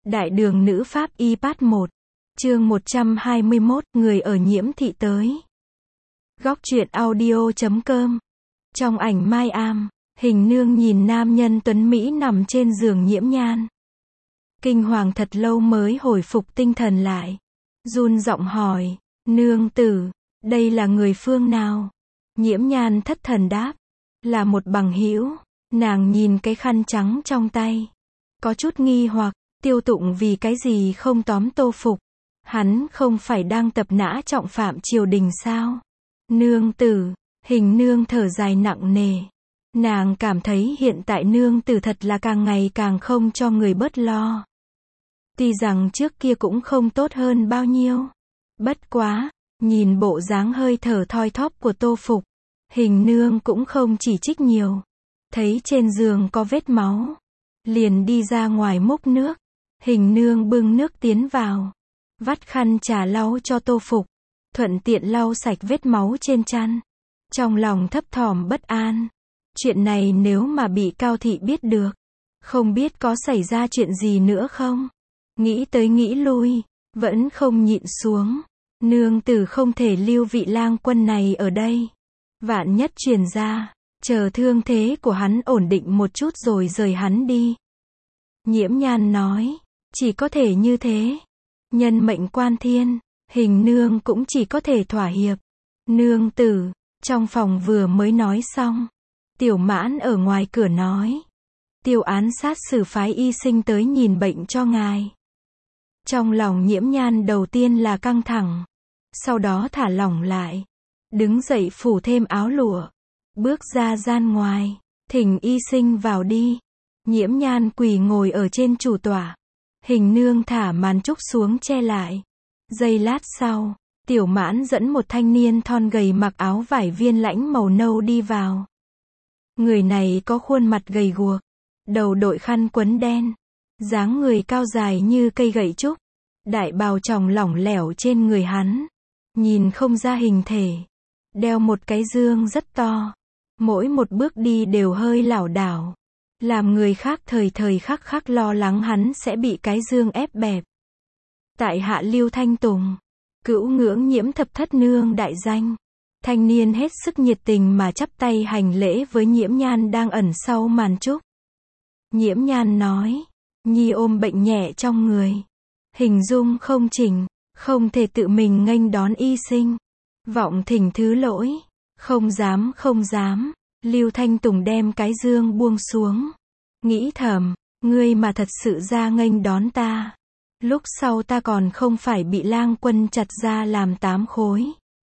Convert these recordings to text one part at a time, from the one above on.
Đại đường nữ pháp y part 1. Chương 121, người ở Nhiễm Thị tới. Góc truyện audio.com. Trong ảnh Mai Am, Hình Nương nhìn nam nhân tuấn Mỹ nằm trên giường Nhiễm Nhan. Kinh hoàng thật lâu mới hồi phục tinh thần lại. Run giọng hỏi, nương tử, đây là người phương nào? Nhiễm Nhan thất thần đáp, là một bằng hữu. Nàng nhìn cái khăn trắng trong tay, có chút nghi hoặc, Tiêu Tụng vì cái gì không tóm Tô Phục? Hắn không phải đang tập nã trọng phạm triều đình sao? Nương tử, Hình Nương thở dài nặng nề. Nàng cảm thấy hiện tại nương tử thật là càng ngày càng không cho người bớt lo. Tuy rằng trước kia cũng không tốt hơn bao nhiêu. Bất quá, nhìn bộ dáng hơi thở thoi thóp của Tô Phục, Hình Nương cũng không chỉ trích nhiều. Thấy trên giường có vết máu, liền đi ra ngoài múc nước. Hình Nương bưng nước tiến vào, vắt khăn trà lau cho Tô Phục, thuận tiện lau sạch vết máu trên chăn. Trong lòng thấp thỏm bất an, chuyện này nếu mà bị Cao thị biết được, không biết có xảy ra chuyện gì nữa không? Nghĩ tới nghĩ lui, vẫn không nhịn xuống. Nương tử không thể lưu vị lang quân này ở đây. Vạn nhất truyền ra, chờ thương thế của hắn ổn định một chút rồi rời hắn đi. Nhiễm Nhan nói, chỉ có thể như thế. Nhân mệnh quan thiên, Hình Nương cũng chỉ có thể thỏa hiệp. Nương tử, trong phòng vừa mới nói xong, Tiểu Mãn ở ngoài cửa nói, Tiêu án sát xử phái y sinh tới nhìn bệnh cho ngài. Trong lòng Nhiễm Nhan đầu tiên là căng thẳng, sau đó thả lỏng lại, đứng dậy phủ thêm áo lụa, bước ra gian ngoài, thỉnh y sinh vào đi. Nhiễm Nhan quỳ ngồi ở trên chủ tọa. Hình Nương thả màn trúc xuống che lại. Giây lát sau, Tiểu Mãn dẫn một thanh niên thon gầy mặc áo vải viên lãnh màu nâu đi vào. Người này có khuôn mặt gầy guộc, đầu đội khăn quấn đen, dáng người cao dài như cây gậy trúc, đại bào tròng lỏng lẻo trên người hắn, nhìn không ra hình thể, đeo một cái dương rất to, mỗi một bước đi đều hơi lảo đảo, làm người khác thời thời khắc khắc lo lắng hắn sẽ bị cái dương ép bẹp. Tại hạ Lưu Thanh Tùng, cữu ngưỡng Nhiễm thập thất nương đại danh. Thanh niên hết sức nhiệt tình mà chắp tay hành lễ với Nhiễm Nhan đang ẩn sau màn trúc. Nhiễm Nhan nói, nhi ôm bệnh nhẹ trong người, hình dung không chỉnh, không thể tự mình nghênh đón y sinh, vọng thỉnh thứ lỗi. Không dám không dám. Lưu Thanh Tùng đem cái dương buông xuống, nghĩ thầm, ngươi mà thật sự ra nghênh đón ta, lúc sau ta còn không phải bị lang quân chặt ra làm 8 khối.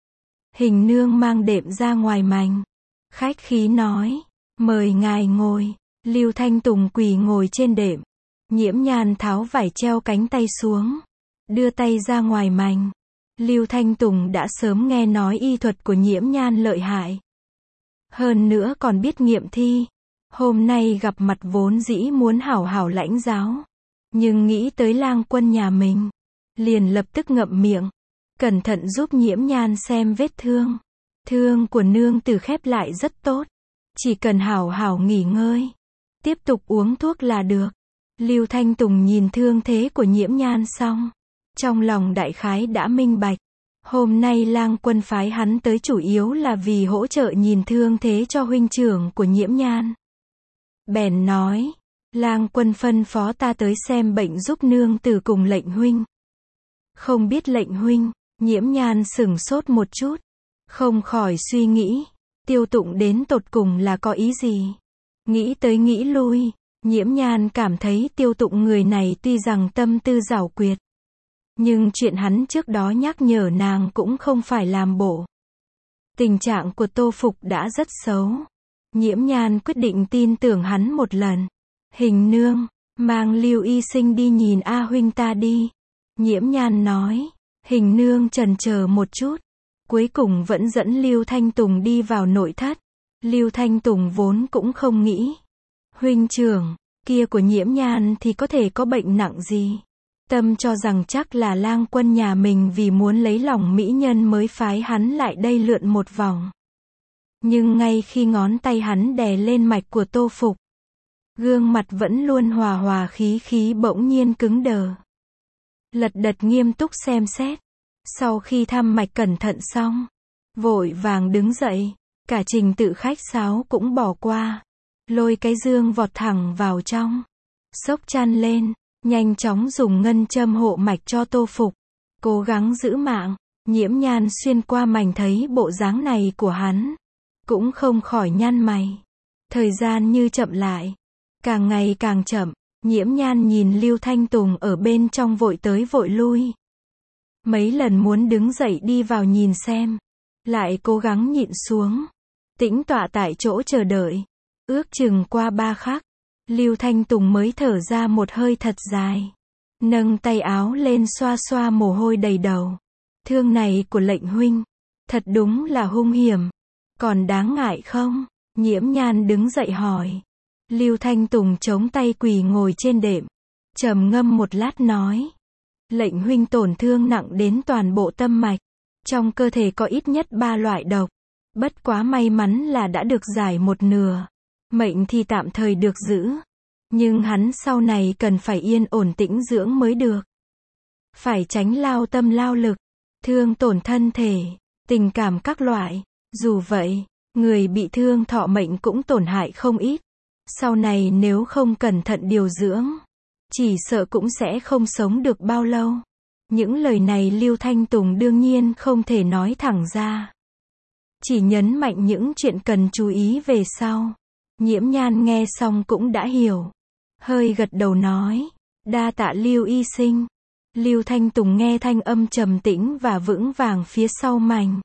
Hình Nương mang đệm ra ngoài mành, khách khí nói, mời ngài ngồi. Lưu Thanh Tùng quỳ ngồi trên đệm. Nhiễm Nhan tháo vải treo cánh tay xuống, đưa tay ra ngoài mành. Lưu Thanh Tùng đã sớm nghe nói y thuật của Nhiễm Nhan lợi hại, hơn nữa còn biết nghiệm thi. Hôm nay gặp mặt vốn dĩ muốn hảo hảo lãnh giáo, nhưng nghĩ tới lang quân nhà mình, liền lập tức ngậm miệng, cẩn thận giúp Nhiễm Nhan xem vết thương. Thương của nương tử khép lại rất tốt, chỉ cần hảo hảo nghỉ ngơi, tiếp tục uống thuốc là được. Lưu Thanh Tùng nhìn thương thế của Nhiễm Nhan xong, trong lòng đại khái đã minh bạch. Hôm nay lang quân phái hắn tới chủ yếu là vì hỗ trợ nhìn thương thế cho huynh trưởng của Nhiễm Nhan. Bèn nói, lang quân phân phó ta tới xem bệnh giúp nương tử cùng lệnh huynh. Không biết lệnh huynh? Nhiễm Nhan sửng sốt một chút, không khỏi suy nghĩ, Tiêu Tụng đến tột cùng là có ý gì? Nghĩ tới nghĩ lui, Nhiễm Nhan cảm thấy Tiêu Tụng người này tuy rằng tâm tư giảo quyệt, nhưng chuyện hắn trước đó nhắc nhở nàng cũng không phải làm bộ. Tình trạng của Tô Phục đã rất xấu. Nhiễm Nhan quyết định tin tưởng hắn một lần. Hình Nương, mang Lưu y sinh đi nhìn A huynh ta đi. Nhiễm Nhan nói. Hình Nương chần chờ một chút, cuối cùng vẫn dẫn Lưu Thanh Tùng đi vào nội thất. Lưu Thanh Tùng vốn cũng không nghĩ, huynh trưởng kia của Nhiễm Nhan thì có thể có bệnh nặng gì. Tâm cho rằng chắc là lang quân nhà mình vì muốn lấy lòng mỹ nhân mới phái hắn lại đây lượn một vòng. Nhưng ngay khi ngón tay hắn đè lên mạch của Tô Phục, Gương mặt vẫn luôn hòa hòa khí khí bỗng nhiên cứng đờ. Lật đật nghiêm túc xem xét. Sau khi thăm mạch cẩn thận xong, vội vàng đứng dậy, cả trình tự khách sáo cũng bỏ qua. Lôi cái dương vọt thẳng vào trong. Xốc chăn lên, nhanh chóng dùng ngân châm hộ mạch cho Tô Phục. Cố gắng giữ mạng. Nhiễm Nhan xuyên qua mành thấy bộ dáng này của hắn. Cũng không khỏi nhăn mày. Thời gian như chậm lại. Càng ngày càng chậm. Nhiễm Nhan nhìn Lưu Thanh Tùng ở bên trong vội tới vội lui. Mấy lần muốn đứng dậy đi vào nhìn xem. Lại cố gắng nhịn xuống. Tĩnh tọa tại chỗ chờ đợi. Ước chừng qua 3 khắc. Lưu Thanh Tùng mới thở ra một hơi thật dài. Nâng tay áo lên xoa xoa mồ hôi đầy đầu. Thương này của lệnh huynh. Thật đúng là hung hiểm. Còn đáng ngại không? Nhiễm Nhan đứng dậy hỏi. Lưu Thanh Tùng chống tay quỳ ngồi trên đệm. Trầm ngâm một lát nói. Lệnh huynh tổn thương nặng đến toàn bộ tâm mạch. Trong cơ thể có ít nhất 3 loại độc. Bất quá may mắn là đã được giải một nửa. Mệnh thì tạm thời được giữ. Nhưng hắn sau này cần phải yên ổn tĩnh dưỡng mới được. Phải tránh lao tâm lao lực. Thương tổn thân thể, tình cảm các loại. Dù vậy, người bị thương thọ mệnh cũng tổn hại không ít. Sau này nếu không cẩn thận điều dưỡng, chỉ sợ cũng sẽ không sống được bao lâu. Những lời này Lưu Thanh Tùng đương nhiên không thể nói thẳng ra. Chỉ nhấn mạnh những chuyện cần chú ý về sau. Nhiễm Nhan nghe xong cũng đã hiểu. Hơi gật đầu nói. Đa tạ Lưu y sinh. Lưu Thanh Tùng nghe thanh âm trầm tĩnh và vững vàng phía sau mành.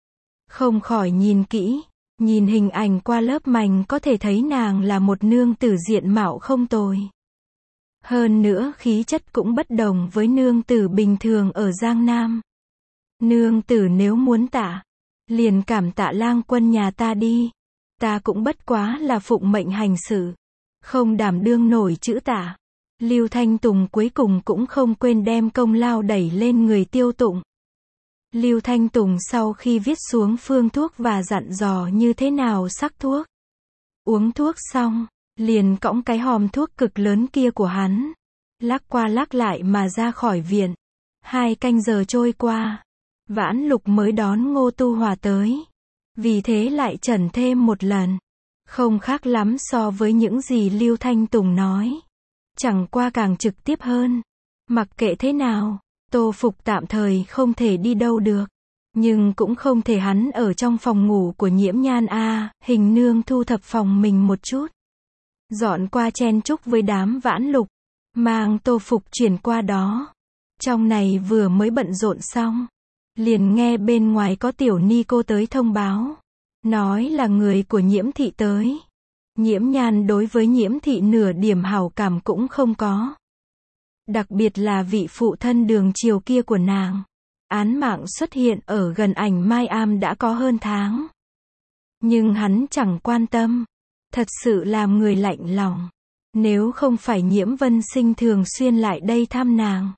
Không khỏi nhìn kỹ. Nhìn hình ảnh qua lớp mành có thể thấy nàng là một nương tử diện mạo không tồi. Hơn nữa khí chất cũng bất đồng với nương tử bình thường ở Giang Nam. Nương tử nếu muốn tạ, liền cảm tạ lang quân nhà ta đi. Ta cũng bất quá là phụng mệnh hành sự. Không đảm đương nổi chữ tạ. Lưu Thanh Tùng cuối cùng cũng không quên đem công lao đẩy lên người Tiêu Tụng. Lưu Thanh Tùng sau khi viết xuống phương thuốc và dặn dò như thế nào sắc thuốc. Uống thuốc xong, liền cõng cái hòm thuốc cực lớn kia của hắn. Lắc qua lắc lại mà ra khỏi viện. 2 canh giờ trôi qua. Vãn Lục mới đón Ngô Tu Hòa tới. Vì thế lại trần thêm một lần. Không khác lắm so với những gì Lưu Thanh Tùng nói. Chẳng qua càng trực tiếp hơn. Mặc kệ thế nào, Tô Phục tạm thời không thể đi đâu được. Nhưng cũng không thể hắn ở trong phòng ngủ của Nhiễm Nhan a. Hình nương thu thập phòng mình một chút. Dọn qua chen chúc với đám Vãn Lục. Mang Tô Phục chuyển qua đó. Trong này vừa mới bận rộn xong. Liền nghe bên ngoài có tiểu ni cô tới thông báo. Nói là người của Nhiễm thị tới. Nhiễm Nhan đối với Nhiễm thị nửa điểm hảo cảm cũng không có. Đặc biệt là vị phụ thân Đường Triều kia của nàng. Án mạng xuất hiện ở gần ảnh Mai Am đã có hơn tháng. Nhưng hắn chẳng quan tâm. Thật sự làm người lạnh lòng. Nếu không phải Nhiễm Vân Sinh thường xuyên lại đây thăm nàng.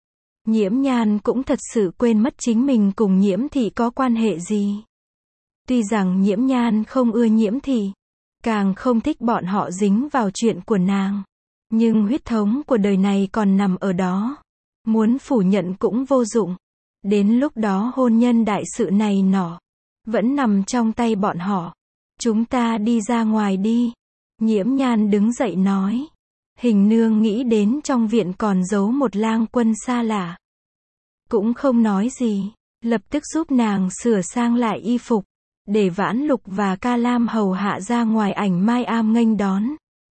Nhiễm Nhan cũng thật sự quên mất chính mình cùng Nhiễm thị có quan hệ gì. Tuy rằng Nhiễm Nhan không ưa Nhiễm thị. Càng không thích bọn họ dính vào chuyện của nàng. Nhưng huyết thống của đời này còn nằm ở đó. Muốn phủ nhận cũng vô dụng. Đến lúc đó hôn nhân đại sự này nọ. Vẫn nằm trong tay bọn họ. Chúng ta đi ra ngoài đi. Nhiễm Nhan đứng dậy nói. Hình nương nghĩ đến trong viện còn giấu một lang quân xa lạ. Cũng không nói gì. Lập tức giúp nàng sửa sang lại y phục. Để Vãn Lục và Ca Lam hầu hạ ra ngoài ảnh Mai Am nghênh đón.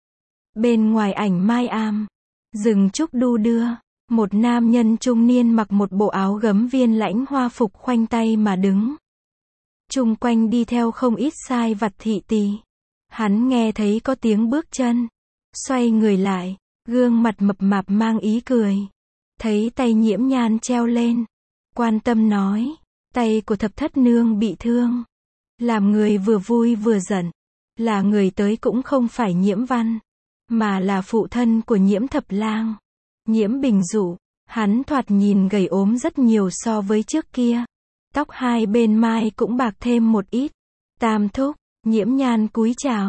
Bên ngoài ảnh Mai Am, rừng trúc đu đưa, một nam nhân trung niên mặc một bộ áo gấm viên lãnh hoa phục khoanh tay mà đứng. Chung quanh đi theo không ít sai vặt thị tỳ. Hắn nghe thấy có tiếng bước chân, xoay người lại, gương mặt mập mạp mang ý cười. Thấy tay Nhiễm Nhan treo lên, quan tâm nói, tay của thập thất nương bị thương. Làm người vừa vui vừa giận, là người tới cũng không phải Nhiễm Văn, mà là phụ thân của Nhiễm Thập Lang, Nhiễm Bình Dụ. Hắn thoạt nhìn gầy ốm rất nhiều so với trước kia. Tóc hai bên mai cũng bạc thêm một ít. Tam thúc, Nhiễm Nhan cúi chào.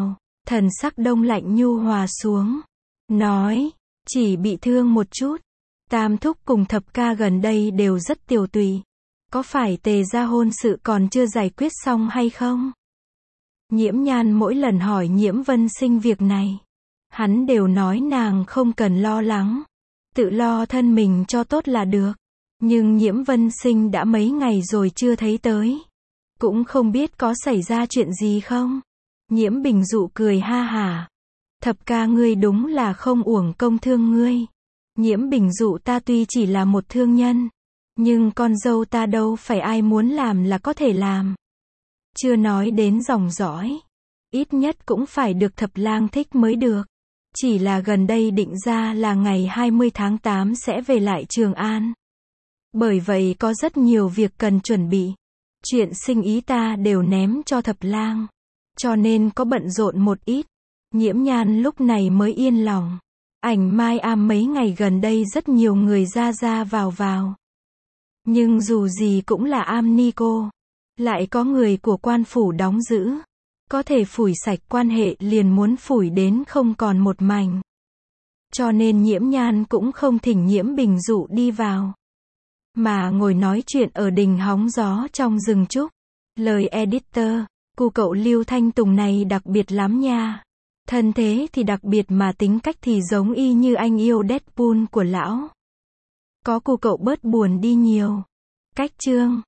Thần sắc Đông lạnh nhu hòa xuống. Nói, chỉ bị thương một chút. Tam thúc cùng thập ca gần đây đều rất tiều tụy. Có phải Tề gia hôn sự còn chưa giải quyết xong hay không? Nhiễm Nhan mỗi lần hỏi Nhiễm Vân Sinh việc này, hắn đều nói nàng không cần lo lắng, tự lo thân mình cho tốt là được. Nhưng Nhiễm Vân Sinh đã mấy ngày rồi chưa thấy tới, cũng không biết có xảy ra chuyện gì không. Nhiễm Bình Dụ cười ha hả. Thập ca ngươi đúng là không uổng công thương ngươi. Nhiễm Bình Dụ ta tuy chỉ là một thương nhân, nhưng con dâu ta đâu phải ai muốn làm là có thể làm. Chưa nói đến dòng dõi, ít nhất cũng phải được thập lang thích mới được. Chỉ là gần đây định ra là ngày 20 tháng 8 sẽ về lại Trường An. Bởi vậy có rất nhiều việc cần chuẩn bị. Chuyện sinh ý ta đều ném cho thập lang, cho nên có bận rộn một ít. Nhiễm Nhan lúc này mới yên lòng. Ảnh Mai Am mấy ngày gần đây rất nhiều người ra ra vào. Nhưng dù gì cũng là Am Ni cô, lại có người của quan phủ đóng giữ, có thể phủi sạch quan hệ liền muốn phủi đến không còn một mảnh. Cho nên Nhiễm Nhan cũng không thỉnh Nhiễm Bình Dụ đi vào, mà ngồi nói chuyện ở đình hóng gió trong rừng trúc. Lời editor, cu cậu Lưu Thanh Tùng này đặc biệt lắm nha. Thân thế thì đặc biệt mà tính cách thì giống y như anh yêu Deadpool của lão. Có cu cậu bớt buồn đi nhiều. Cách chương